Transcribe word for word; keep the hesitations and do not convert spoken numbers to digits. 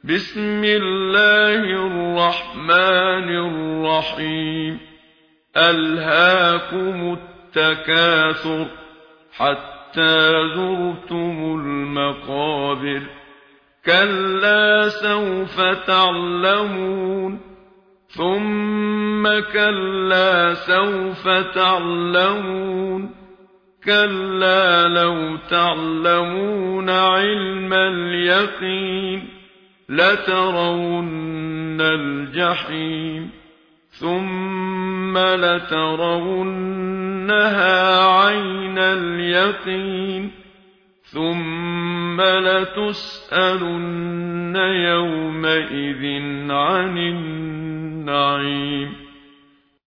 بسم الله الرحمن الرحيم ألهاكم التكاثر حتى زرتم المقابر كلا سوف تعلمون ثم كلا سوف تعلمون كلا لو تعلمون علم اليقين لترون الجحيم ثم لترونها عين اليقين ثم لتسألن يومئذ عن النعيم